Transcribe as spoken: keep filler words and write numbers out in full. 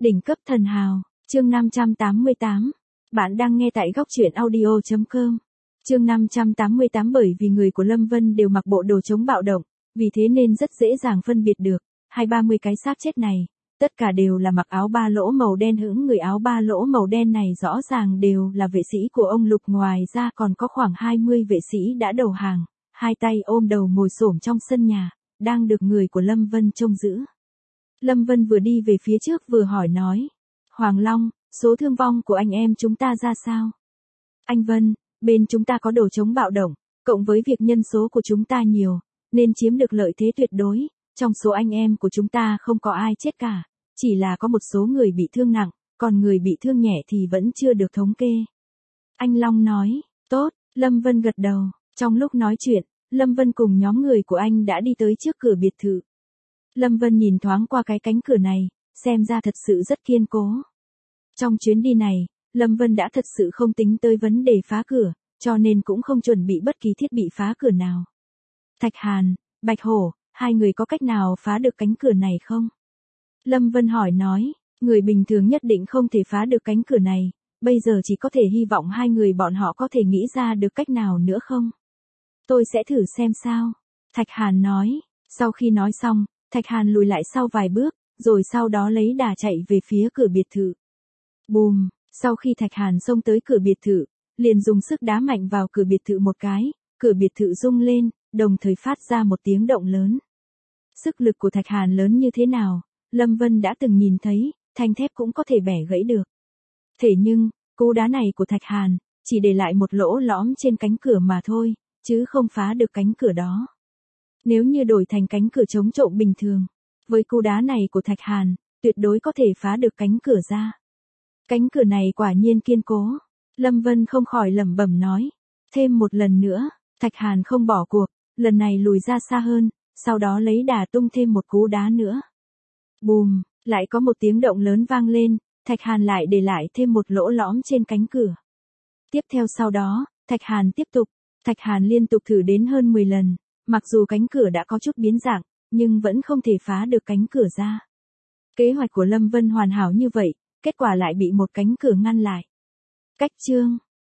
Đỉnh cấp thần hào, chương năm trăm tám mươi tám. Bạn đang nghe tại góc truyện audio chấm com. Chương năm trăm tám mươi tám. Bởi vì người của Lâm Vân đều mặc bộ đồ chống bạo động, vì thế nên rất dễ dàng phân biệt được, hai ba mươi cái xác chết này, tất cả đều là mặc áo ba lỗ màu đen hững. Người áo ba lỗ màu đen này rõ ràng đều là vệ sĩ của ông Lục, ngoài ra còn có khoảng hai mươi vệ sĩ đã đầu hàng, hai tay ôm đầu ngồi xổm trong sân nhà, đang được người của Lâm Vân trông giữ. Lâm Vân vừa đi về phía trước vừa hỏi nói, Hoàng Long, số thương vong của anh em chúng ta ra sao? Anh Vân, bên chúng ta có đồ chống bạo động, cộng với việc nhân số của chúng ta nhiều, nên chiếm được lợi thế tuyệt đối, trong số anh em của chúng ta không có ai chết cả, chỉ là có một số người bị thương nặng, còn người bị thương nhẹ thì vẫn chưa được thống kê. Anh Long nói, tốt, Lâm Vân gật đầu. Trong lúc nói chuyện, Lâm Vân cùng nhóm người của anh đã đi tới trước cửa biệt thự. Lâm Vân nhìn thoáng qua cái cánh cửa này, xem ra thật sự rất kiên cố. Trong chuyến đi này, Lâm Vân đã thật sự không tính tới vấn đề phá cửa, cho nên cũng không chuẩn bị bất kỳ thiết bị phá cửa nào. Thạch Hàn, Bạch Hổ, hai người có cách nào phá được cánh cửa này không? Lâm Vân hỏi nói, người bình thường nhất định không thể phá được cánh cửa này, bây giờ chỉ có thể hy vọng hai người bọn họ có thể nghĩ ra được cách nào nữa không? Tôi sẽ thử xem sao. Thạch Hàn nói. Sau khi nói xong, Thạch Hàn lùi lại sau vài bước, rồi sau đó lấy đà chạy về phía cửa biệt thự. Bùm, sau khi Thạch Hàn xông tới cửa biệt thự, liền dùng sức đá mạnh vào cửa biệt thự một cái, cửa biệt thự rung lên, đồng thời phát ra một tiếng động lớn. Sức lực của Thạch Hàn lớn như thế nào, Lâm Vân đã từng nhìn thấy, thanh thép cũng có thể bẻ gãy được. Thế nhưng, cú đá này của Thạch Hàn, chỉ để lại một lỗ lõm trên cánh cửa mà thôi, chứ không phá được cánh cửa đó. Nếu như đổi thành cánh cửa chống trộm bình thường, với cú đá này của Thạch Hàn, tuyệt đối có thể phá được cánh cửa ra. Cánh cửa này quả nhiên kiên cố. Lâm Vân không khỏi lẩm bẩm nói. Thêm một lần nữa, Thạch Hàn không bỏ cuộc, lần này lùi ra xa hơn, sau đó lấy đà tung thêm một cú đá nữa. Bùm, lại có một tiếng động lớn vang lên, Thạch Hàn lại để lại thêm một lỗ lõm trên cánh cửa. Tiếp theo sau đó, Thạch Hàn tiếp tục, Thạch Hàn liên tục thử đến hơn mười lần, mặc dù cánh cửa đã có chút biến dạng, nhưng vẫn không thể phá được cánh cửa ra. Kế hoạch của Lâm Vân hoàn hảo như vậy, kết quả lại bị một cánh cửa ngăn lại. Cách chương